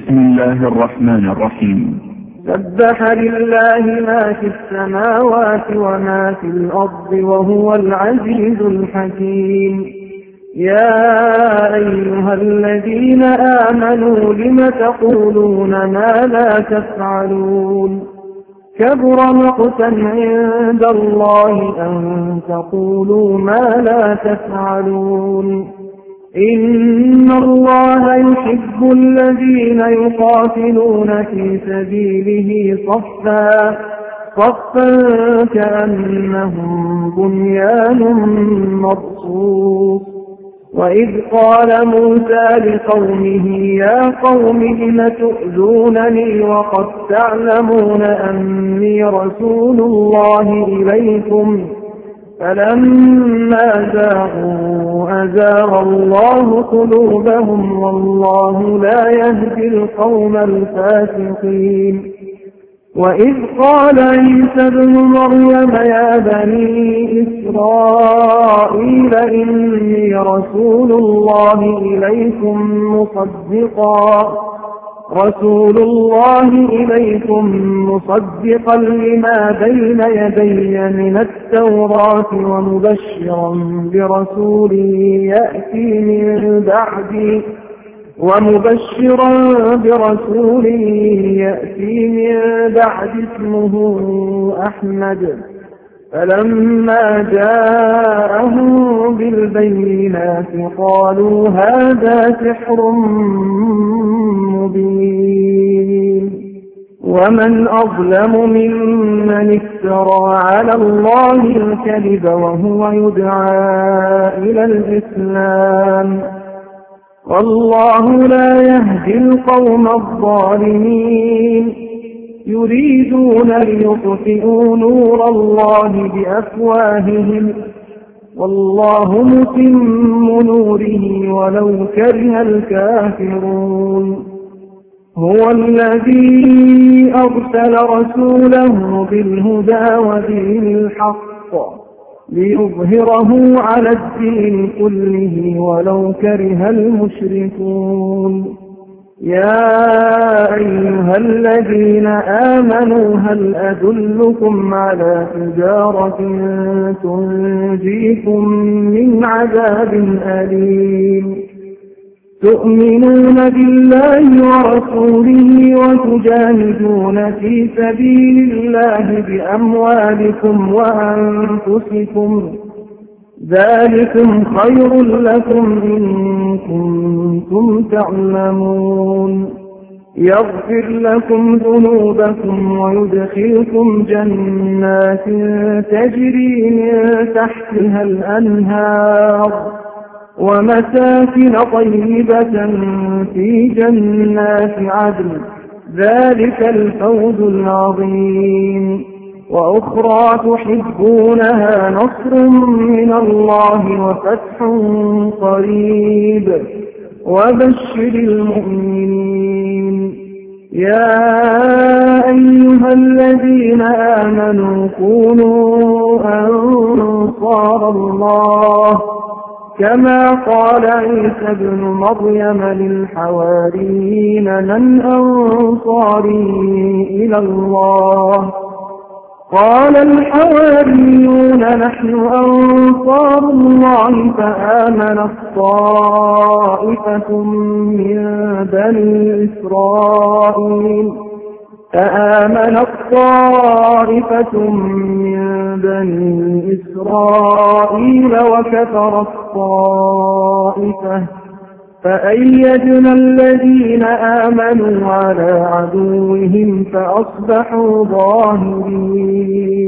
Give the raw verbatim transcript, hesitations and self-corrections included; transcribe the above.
بسم الله الرحمن الرحيم. سبح لله ما في السماوات وما في الأرض وهو العزيز الحكيم. يا أيها الذين آمنوا لم تقولون ما لا تفعلون كبر مقتا عند الله أن تقولوا ما لا تفعلون. إن الله يحب الذين يقاتلون في سبيله صفا صفا كأنهم بنيان مرصوص. وإذ قال موسى لقومه يا قوم لم تؤذونني وقد تعلمون أني رسول الله إليكم فلما زاغوا أزاغ الله قلوبهم والله لا يهدي القوم الفاسقين. وإذ قال عيسى ابن مريم يا بني إسرائيل إني رسول الله إليكم مصدقا رسول الله إليكم مصدقا لما بين يدي من التوراة ومبشرا برسول يأتي من بعدي ومبشرا برسول يأتي من بعد اسمه أحمد. فلما جاءهم بالبينات قالوا هذا سحر مبين. ومن أظلم ممن افترى على الله الكذب وهو يدعى إلى الإسلام والله لا يهدي القوم الظالمين. يريدون ليطفئوا نور الله بأفواههم والله متم نوره ولو كره الكافرون. هو الذي أرسل رسوله بالهدى ودين الحق ليظهره على الدين كله ولو كره المشركون. يا أيها الذين آمنوا هل أدلكم على تجارة تنجيكم من عذاب أليم. تؤمنون بالله ورسوله وتجاهدون في سبيل الله بأموالكم وأنفسكم ذلكم خير لكم إن كنتم تعلمون. يغفر لكم ذنوبكم ويدخلكم جنات تجري من تحتها الأنهار ومساكن طيبة في جنات عدن ذلك الفوز العظيم. وأخرى تحبونها نصر من الله وفتح قريب وبشر المؤمنين. يا أيها الذين آمنوا كونوا أنصار الله كما قال عيسى ابن مريم للحواريين من أنصاري إلى الله قال الحواريون نحن أنصار الله فآمنت طائفة من بني إسرائيل فآمنت طائفة من بني إسرائيل وكفرت طائفة فأيدنا الذين آمنوا على عدوهم فأصبحوا ظاهرين.